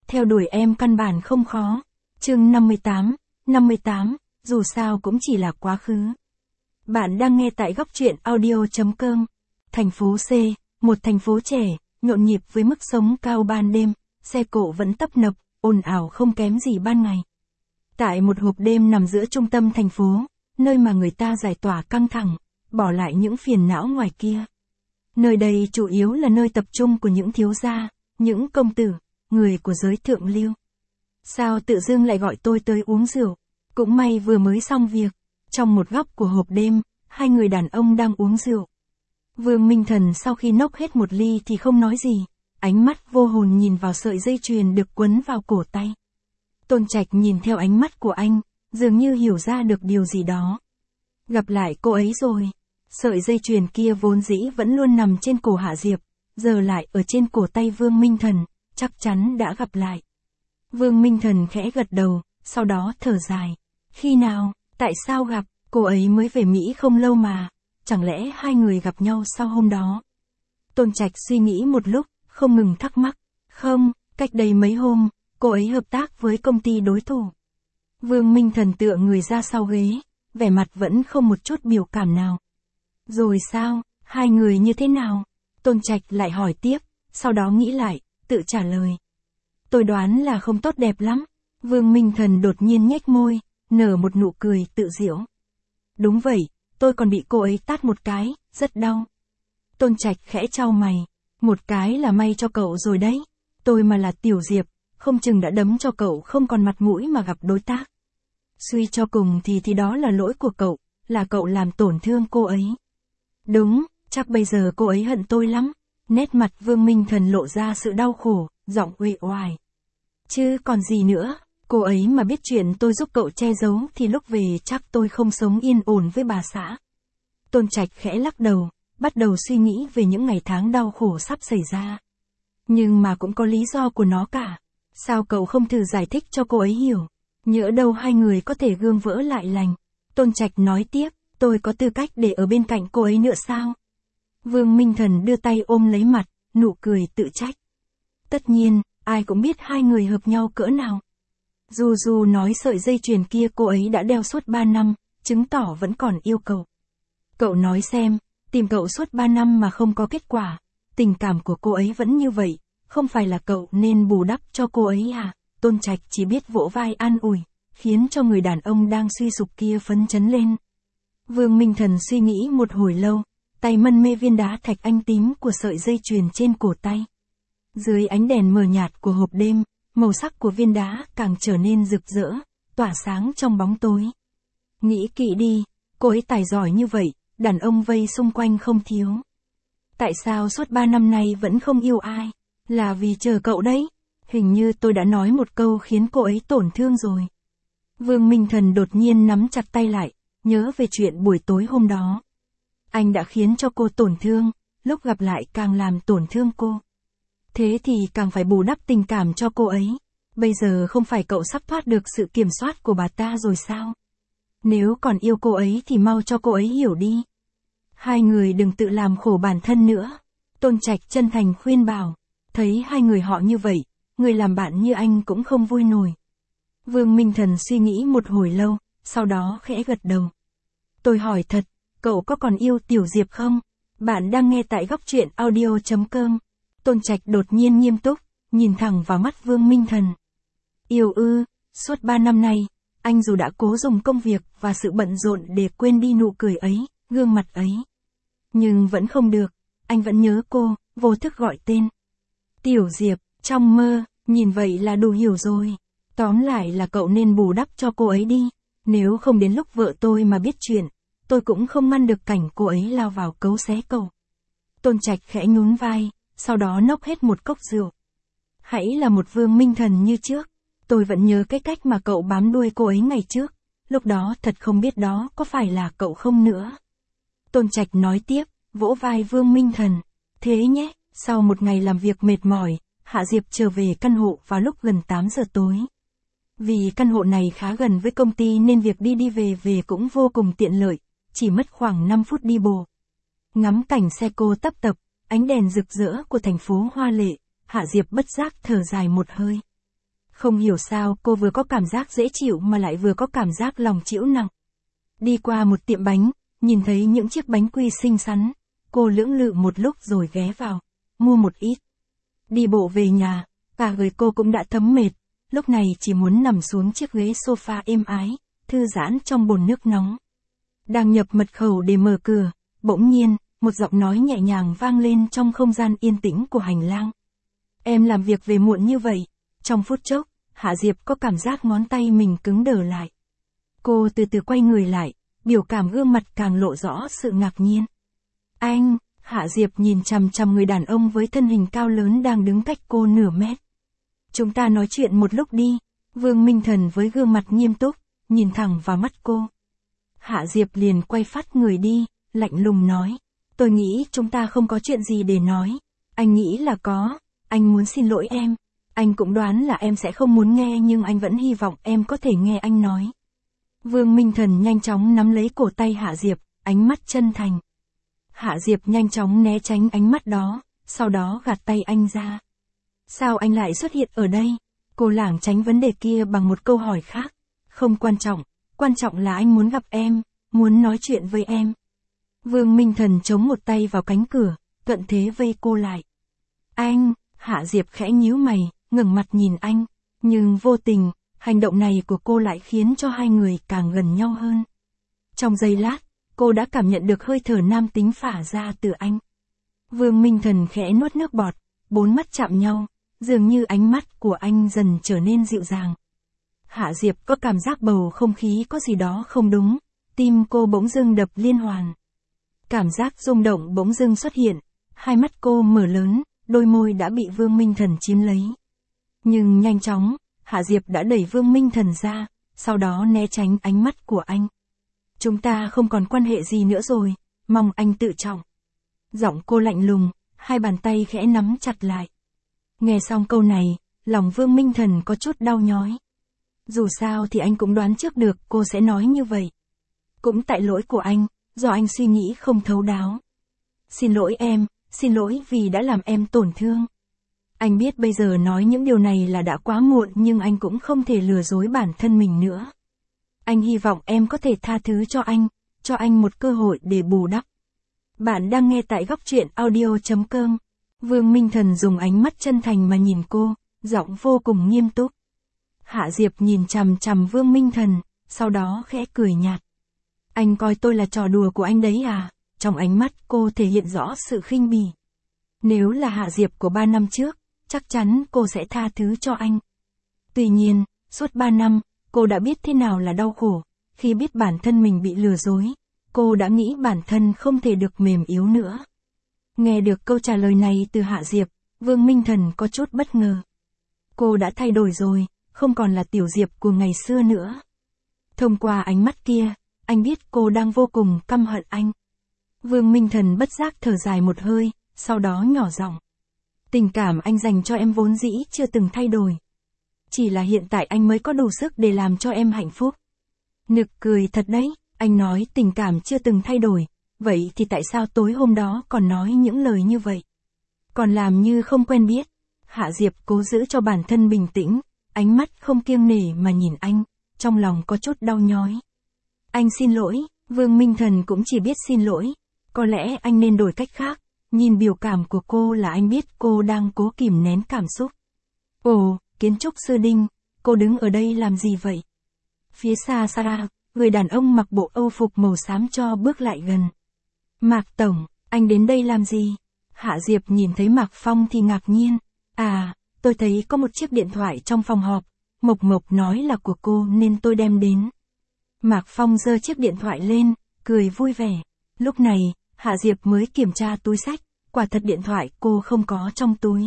Theo đuổi em căn bản không khó. Chương 58, dù sao cũng chỉ là quá khứ. Bạn đang nghe tại góc truyện audio.com. Thành phố C, một thành phố trẻ, nhộn nhịp với mức sống cao ban đêm, xe cộ vẫn tấp nập, ồn ào không kém gì ban ngày. Tại một hộp đêm nằm giữa trung tâm thành phố, nơi mà người ta giải tỏa căng thẳng, bỏ lại những phiền não ngoài kia. Nơi đây chủ yếu là nơi tập trung của những thiếu gia, những công tử, người của giới thượng lưu. Sao tự dưng lại gọi tôi tới uống rượu? Cũng may vừa mới xong việc. Trong một góc của hộp đêm, hai người đàn ông đang uống rượu. Vương Minh Thần sau khi nốc hết một ly thì không nói gì, ánh mắt vô hồn nhìn vào sợi dây chuyền được quấn vào cổ tay. Tôn Trạch nhìn theo ánh mắt của anh, dường như hiểu ra được điều gì đó. Gặp lại cô ấy rồi. Sợi dây chuyền kia vốn dĩ vẫn luôn nằm trên cổ Hạ Diệp, giờ lại ở trên cổ tay Vương Minh Thần, chắc chắn đã gặp lại. Vương Minh Thần khẽ gật đầu, sau đó thở dài. Khi nào, tại sao gặp, cô ấy mới về Mỹ không lâu mà, chẳng lẽ hai người gặp nhau sau hôm đó? Tôn Trạch suy nghĩ một lúc, không ngừng thắc mắc. Không, cách đây mấy hôm, cô ấy hợp tác với công ty đối thủ. Vương Minh Thần tựa người ra sau ghế, vẻ mặt vẫn không một chút biểu cảm nào. Rồi sao, hai người như thế nào? Tôn Trạch lại hỏi tiếp, sau đó nghĩ lại, tự trả lời. Tôi đoán là không tốt đẹp lắm. Vương Minh Thần đột nhiên nhếch môi, nở một nụ cười tự giễu. Đúng vậy, tôi còn bị cô ấy tát một cái, rất đau. Tôn Trạch khẽ chau mày, một cái là may cho cậu rồi đấy. Tôi mà là Tiểu Diệp, không chừng đã đấm cho cậu không còn mặt mũi mà gặp đối tác. Suy cho cùng thì đó là lỗi của cậu, là cậu làm tổn thương cô ấy. Đúng, chắc bây giờ cô ấy hận tôi lắm. Nét mặt Vương Minh Thần lộ ra sự đau khổ, giọng uể oải. Chứ còn gì nữa, cô ấy mà biết chuyện tôi giúp cậu che giấu thì lúc về chắc tôi không sống yên ổn với bà xã. Tôn Trạch khẽ lắc đầu, bắt đầu suy nghĩ về những ngày tháng đau khổ sắp xảy ra. Nhưng mà cũng có lý do của nó cả. Sao cậu không thử giải thích cho cô ấy hiểu? Nhỡ đâu hai người có thể gương vỡ lại lành. Tôn Trạch nói tiếp, tôi có tư cách để ở bên cạnh cô ấy nữa sao? Vương Minh Thần đưa tay ôm lấy mặt, nụ cười tự trách. Tất nhiên, ai cũng biết hai người hợp nhau cỡ nào. Dù nói sợi dây chuyền kia cô ấy đã đeo suốt 3 năm, chứng tỏ vẫn còn yêu cậu. Cậu nói xem, tìm cậu suốt 3 năm mà không có kết quả, tình cảm của cô ấy vẫn như vậy, không phải là cậu nên bù đắp cho cô ấy à? Tôn Trạch chỉ biết vỗ vai an ủi, khiến cho người đàn ông đang suy sụp kia phấn chấn lên. Vương Minh Thần suy nghĩ một hồi lâu, tay mân mê viên đá thạch anh tím của sợi dây chuyền trên cổ tay. Dưới ánh đèn mờ nhạt của hộp đêm, màu sắc của viên đá càng trở nên rực rỡ, tỏa sáng trong bóng tối. Nghĩ kỹ đi, cô ấy tài giỏi như vậy, đàn ông vây xung quanh không thiếu. Tại sao suốt 3 năm nay vẫn không yêu ai? Là vì chờ cậu đấy. Hình như tôi đã nói một câu khiến cô ấy tổn thương rồi. Vương Minh Thần đột nhiên nắm chặt tay lại, nhớ về chuyện buổi tối hôm đó. Anh đã khiến cho cô tổn thương, lúc gặp lại càng làm tổn thương cô. Thế thì càng phải bù đắp tình cảm cho cô ấy. Bây giờ không phải cậu sắp thoát được sự kiểm soát của bà ta rồi sao? Nếu còn yêu cô ấy thì mau cho cô ấy hiểu đi. Hai người đừng tự làm khổ bản thân nữa. Tôn Trạch chân thành khuyên bảo. Thấy hai người họ như vậy, người làm bạn như anh cũng không vui nổi. Vương Minh Thần suy nghĩ một hồi lâu, sau đó khẽ gật đầu. Tôi hỏi thật, cậu có còn yêu Tiểu Diệp không? Bạn đang nghe tại góc truyện audio.com. Tôn Trạch đột nhiên nghiêm túc, nhìn thẳng vào mắt Vương Minh Thần. Yêu ư, suốt 3 năm nay, anh dù đã cố dùng công việc và sự bận rộn để quên đi nụ cười ấy, gương mặt ấy. Nhưng vẫn không được, anh vẫn nhớ cô, vô thức gọi tên. Tiểu Diệp, trong mơ, nhìn vậy là đủ hiểu rồi. Tóm lại là cậu nên bù đắp cho cô ấy đi, nếu không đến lúc vợ tôi mà biết chuyện, tôi cũng không ngăn được cảnh cô ấy lao vào cấu xé cậu. Tôn Trạch khẽ nhún vai, sau đó nốc hết một cốc rượu. Hãy là một Vương Minh Thần như trước, tôi vẫn nhớ cái cách mà cậu bám đuôi cô ấy ngày trước, lúc đó thật không biết đó có phải là cậu không nữa. Tôn Trạch nói tiếp, vỗ vai Vương Minh Thần. Thế nhé, sau một ngày làm việc mệt mỏi, Hạ Diệp trở về căn hộ vào lúc gần 8 giờ tối. Vì căn hộ này khá gần với công ty nên việc đi về cũng vô cùng tiện lợi, chỉ mất khoảng 5 phút đi bộ. Ngắm cảnh xe cô tấp tập, ánh đèn rực rỡ của thành phố hoa lệ, Hạ Diệp bất giác thở dài một hơi. Không hiểu sao cô vừa có cảm giác dễ chịu mà lại vừa có cảm giác lòng trĩu nặng. Đi qua một tiệm bánh, nhìn thấy những chiếc bánh quy xinh xắn, cô lưỡng lự một lúc rồi ghé vào, mua một ít. Đi bộ về nhà, cả người cô cũng đã thấm mệt, lúc này chỉ muốn nằm xuống chiếc ghế sofa êm ái, thư giãn trong bồn nước nóng. Đang nhập mật khẩu để mở cửa, bỗng nhiên, một giọng nói nhẹ nhàng vang lên trong không gian yên tĩnh của hành lang. Em làm việc về muộn như vậy. Trong phút chốc, Hạ Diệp có cảm giác ngón tay mình cứng đờ lại. Cô từ từ quay người lại, biểu cảm gương mặt càng lộ rõ sự ngạc nhiên. Anh, Hạ Diệp nhìn chằm chằm người đàn ông với thân hình cao lớn đang đứng cách cô nửa mét. Chúng ta nói chuyện một lúc đi, Vương Minh Thần với gương mặt nghiêm túc, nhìn thẳng vào mắt cô. Hạ Diệp liền quay phát người đi, lạnh lùng nói. Tôi nghĩ chúng ta không có chuyện gì để nói. Anh nghĩ là có, anh muốn xin lỗi em. Anh cũng đoán là em sẽ không muốn nghe nhưng anh vẫn hy vọng em có thể nghe anh nói. Vương Minh Thần nhanh chóng nắm lấy cổ tay Hạ Diệp, ánh mắt chân thành. Hạ Diệp nhanh chóng né tránh ánh mắt đó, sau đó gạt tay anh ra. Sao anh lại xuất hiện ở đây? Cô lảng tránh vấn đề kia bằng một câu hỏi khác. Không quan trọng là anh muốn gặp em, muốn nói chuyện với em. Vương Minh Thần chống một tay vào cánh cửa, cận thế vây cô lại. Anh, Hạ Diệp khẽ nhíu mày, ngẩng mặt nhìn anh, nhưng vô tình, hành động này của cô lại khiến cho hai người càng gần nhau hơn. Trong giây lát, cô đã cảm nhận được hơi thở nam tính phả ra từ anh. Vương Minh Thần khẽ nuốt nước bọt, bốn mắt chạm nhau, dường như ánh mắt của anh dần trở nên dịu dàng. Hạ Diệp có cảm giác bầu không khí có gì đó không đúng, tim cô bỗng dưng đập liên hoàn. Cảm giác rung động bỗng dưng xuất hiện, hai mắt cô mở lớn, đôi môi đã bị Vương Minh Thần chiếm lấy. Nhưng nhanh chóng, Hạ Diệp đã đẩy Vương Minh Thần ra, sau đó né tránh ánh mắt của anh. Chúng ta không còn quan hệ gì nữa rồi, mong anh tự trọng. Giọng cô lạnh lùng, hai bàn tay khẽ nắm chặt lại. Nghe xong câu này, lòng Vương Minh Thần có chút đau nhói. Dù sao thì anh cũng đoán trước được cô sẽ nói như vậy. Cũng tại lỗi của anh, do anh suy nghĩ không thấu đáo. Xin lỗi em, xin lỗi vì đã làm em tổn thương. Anh biết bây giờ nói những điều này là đã quá muộn nhưng anh cũng không thể lừa dối bản thân mình nữa. Anh hy vọng em có thể tha thứ cho anh một cơ hội để bù đắp. Bạn đang nghe tại góc truyện audio.com. Vương Minh Thần dùng ánh mắt chân thành mà nhìn cô, giọng vô cùng nghiêm túc. Hạ Diệp nhìn chằm chằm Vương Minh Thần, sau đó khẽ cười nhạt. Anh coi tôi là trò đùa của anh đấy à? Trong ánh mắt cô thể hiện rõ sự khinh bỉ. Nếu là Hạ Diệp của 3 năm trước, chắc chắn cô sẽ tha thứ cho anh. Tuy nhiên, suốt 3 năm, cô đã biết thế nào là đau khổ. Khi biết bản thân mình bị lừa dối, cô đã nghĩ bản thân không thể được mềm yếu nữa. Nghe được câu trả lời này từ Hạ Diệp, Vương Minh Thần có chút bất ngờ. Cô đã thay đổi rồi, không còn là Tiểu Diệp của ngày xưa nữa. Thông qua ánh mắt kia, anh biết cô đang vô cùng căm hận anh. Vương Minh Thần bất giác thở dài một hơi, sau đó nhỏ giọng. Tình cảm anh dành cho em vốn dĩ chưa từng thay đổi. Chỉ là hiện tại anh mới có đủ sức để làm cho em hạnh phúc. Nực cười thật đấy, anh nói tình cảm chưa từng thay đổi, vậy thì tại sao tối hôm đó còn nói những lời như vậy? Còn làm như không quen biết. Hạ Diệp cố giữ cho bản thân bình tĩnh, ánh mắt không kiêng nể mà nhìn anh, trong lòng có chút đau nhói. Anh xin lỗi, Vương Minh Thần cũng chỉ biết xin lỗi. Có lẽ anh nên đổi cách khác. Nhìn biểu cảm của cô là anh biết cô đang cố kìm nén cảm xúc. Ồ, kiến trúc sư Đinh, cô đứng ở đây làm gì vậy? Phía xa xa, người đàn ông mặc bộ âu phục màu xám cho bước lại gần. Mạc Tổng, anh đến đây làm gì? Hạ Diệp nhìn thấy Mạc Phong thì ngạc nhiên. À, tôi thấy có một chiếc điện thoại trong phòng họp. Mộc Mộc nói là của cô nên tôi đem đến. Mạc Phong giơ chiếc điện thoại lên, cười vui vẻ. Lúc này, Hạ Diệp mới kiểm tra túi xách, quả thật điện thoại cô không có trong túi.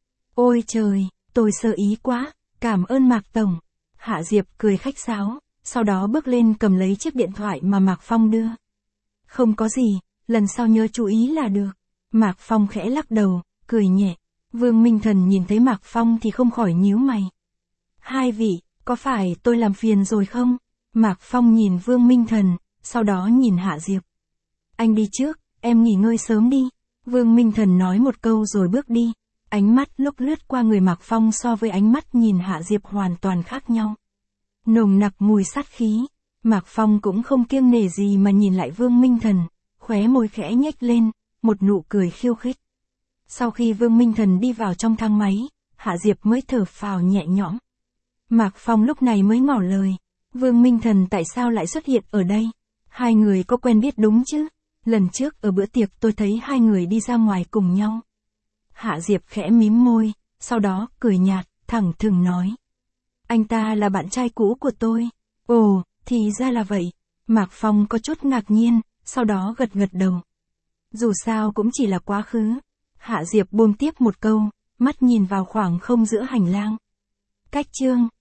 Ôi trời, tôi sơ ý quá, cảm ơn Mạc Tổng. Hạ Diệp cười khách sáo, sau đó bước lên cầm lấy chiếc điện thoại mà Mạc Phong đưa. Không có gì, lần sau nhớ chú ý là được. Mạc Phong khẽ lắc đầu, cười nhẹ. Vương Minh Thần nhìn thấy Mạc Phong thì không khỏi nhíu mày. Hai vị, có phải tôi làm phiền rồi không? Mạc Phong nhìn Vương Minh Thần, sau đó nhìn Hạ Diệp. Anh đi trước, em nghỉ ngơi sớm đi. Vương Minh Thần nói một câu rồi bước đi. Ánh mắt lúc lướt qua người Mạc Phong so với ánh mắt nhìn Hạ Diệp hoàn toàn khác nhau. Nồng nặc mùi sát khí, Mạc Phong cũng không kiêng nể gì mà nhìn lại Vương Minh Thần, khóe môi khẽ nhếch lên, một nụ cười khiêu khích. Sau khi Vương Minh Thần đi vào trong thang máy, Hạ Diệp mới thở phào nhẹ nhõm. Mạc Phong lúc này mới ngỏ lời, Vương Minh Thần tại sao lại xuất hiện ở đây? Hai người có quen biết đúng chứ? Lần trước ở bữa tiệc tôi thấy hai người đi ra ngoài cùng nhau. Hạ Diệp khẽ mím môi, sau đó cười nhạt, thẳng thừng nói. Anh ta là bạn trai cũ của tôi. Ồ, thì ra là vậy. Mạc Phong có chút ngạc nhiên, sau đó gật gật đầu. Dù sao cũng chỉ là quá khứ. Hạ Diệp buông tiếp một câu, mắt nhìn vào khoảng không giữa hành lang. Cách chương